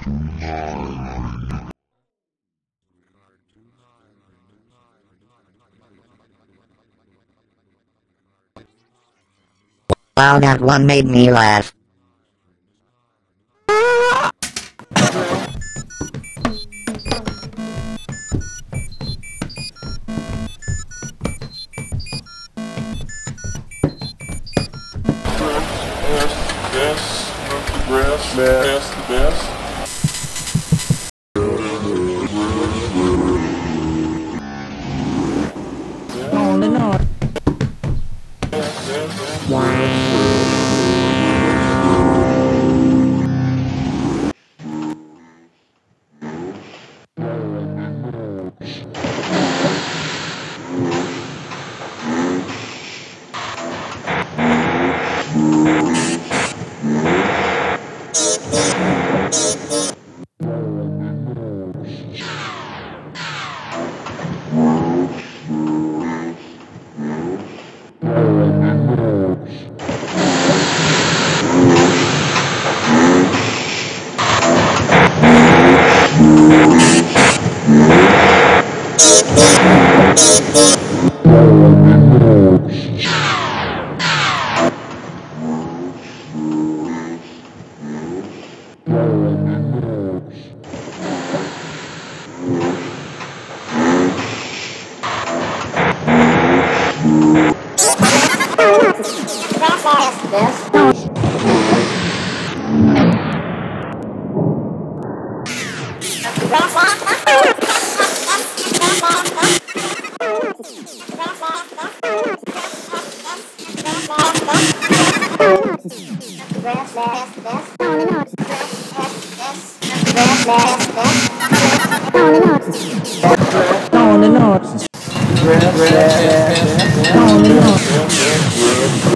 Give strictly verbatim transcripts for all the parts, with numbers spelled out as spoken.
Wow, that one made me laugh. Yes, the grass, that's the best. On and on. On and on. On and on.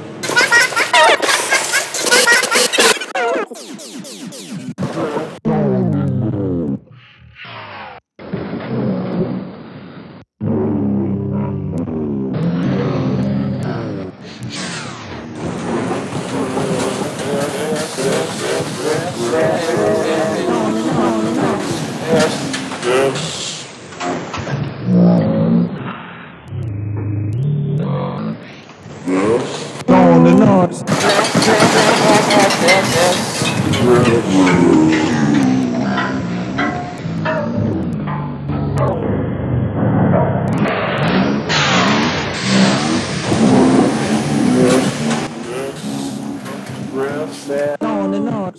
Yes. On and on. Grass. On and on.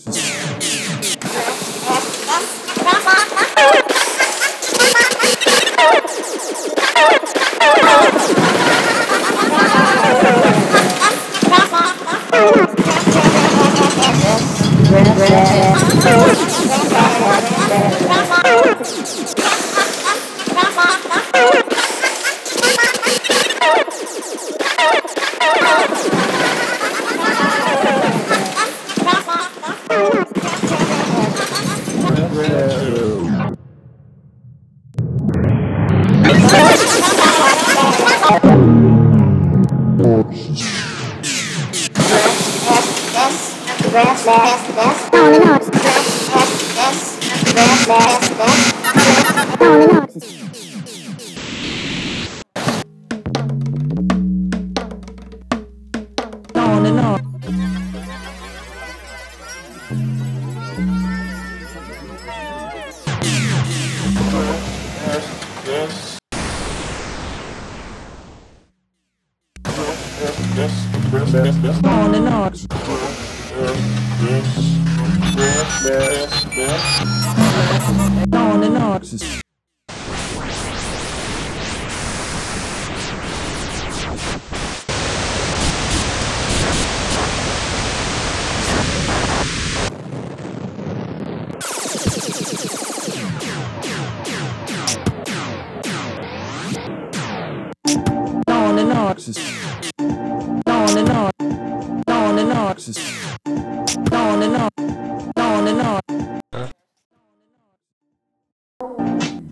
On and on. Yes. Yes. Grass. Yes. On and on. Yes. Yes. On and on. On and on. On and on. On and on. On and on. On and on.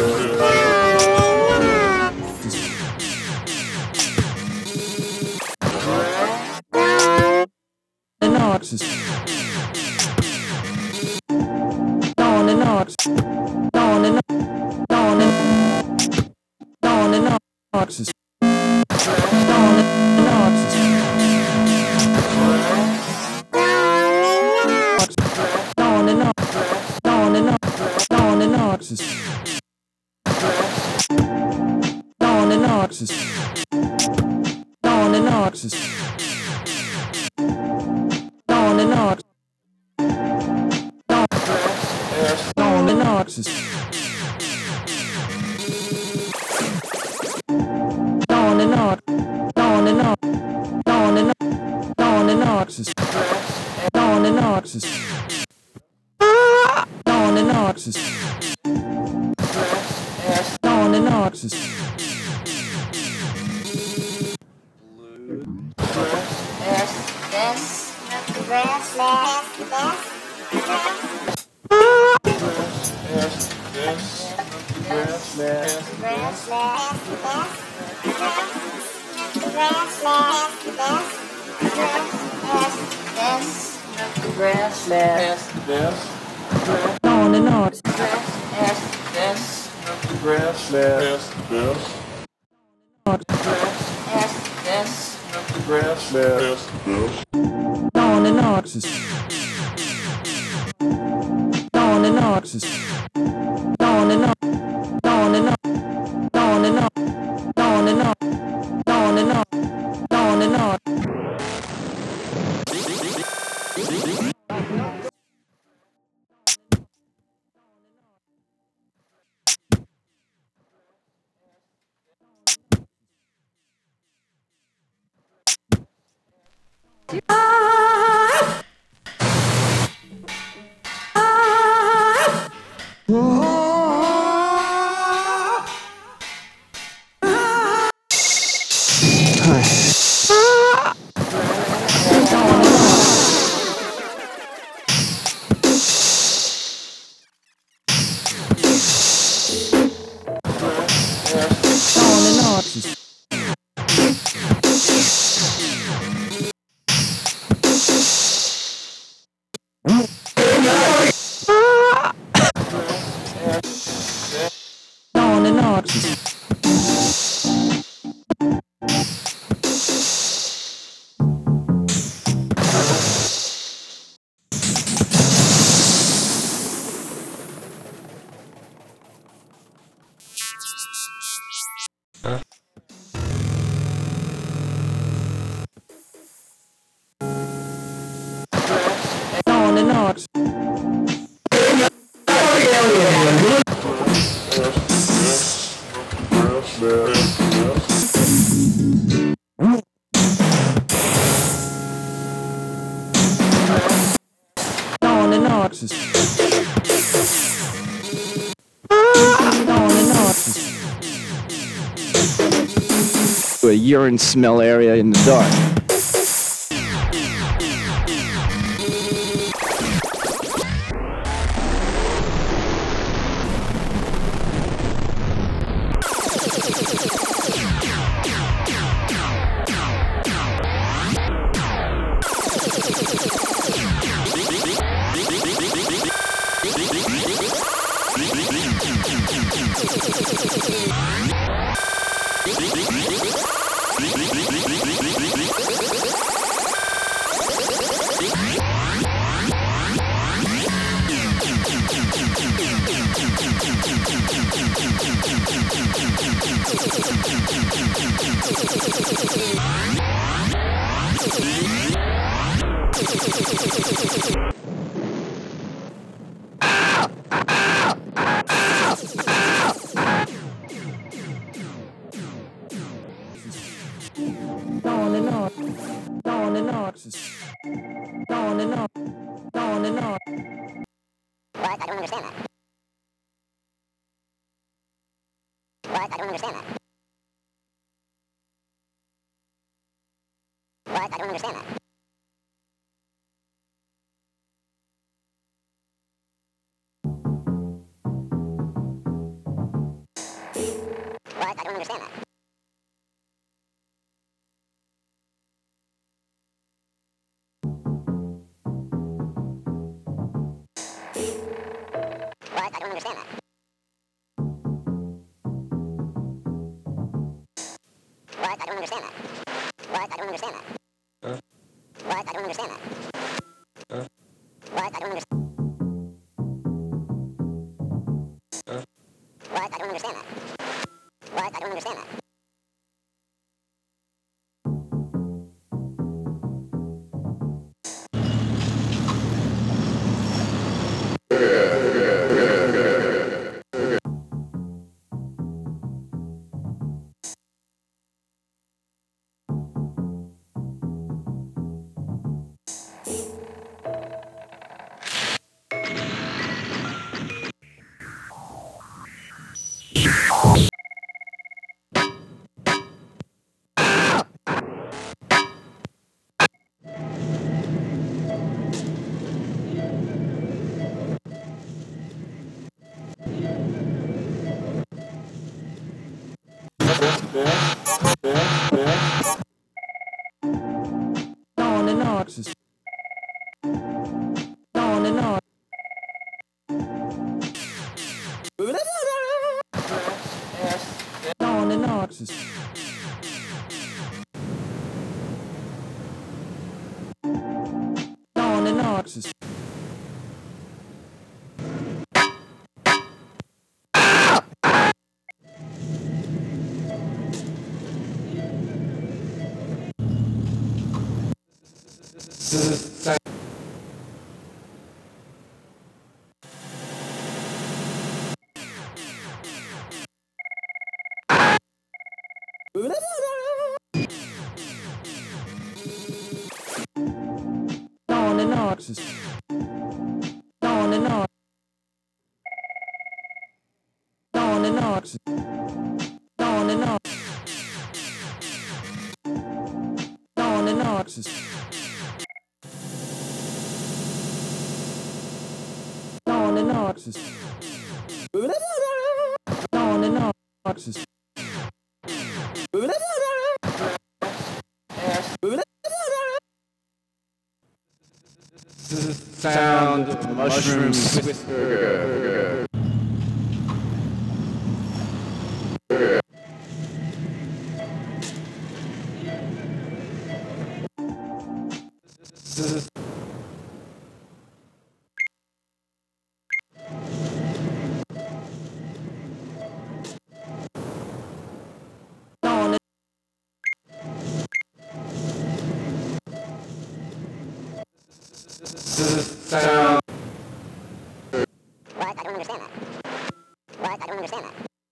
the north, down the north, down the north, down the down the north, down the north, down the north, down the north, down the north, down the north, down the north, down the north, down the north, down the north, down the north, down the north, down the north, down the north, down the north, down the north, down the north. This, this, this, Down the north, down the north, down the north, down the north, down the north, down the north, down the north, down the north, down the north. Down the north, down the north. Down the north, down the north, down the north. A urine smell area in the dark. Down the north, down the north, down the north, down the north. What? I don't understand that. What? I don't understand that. What? I don't understand that. understand that. What? I don't understand that. What? I don't understand that. What? I don't understand that. What? I don't understand that. What? I don't understand. What? I don't understand that. What? I don't understand that. On and on. On and on. On and on. On and on. On and on. On and on. On and on. On and on. On and on. On and on. On and on. Sound of mushroom whisper. On Sound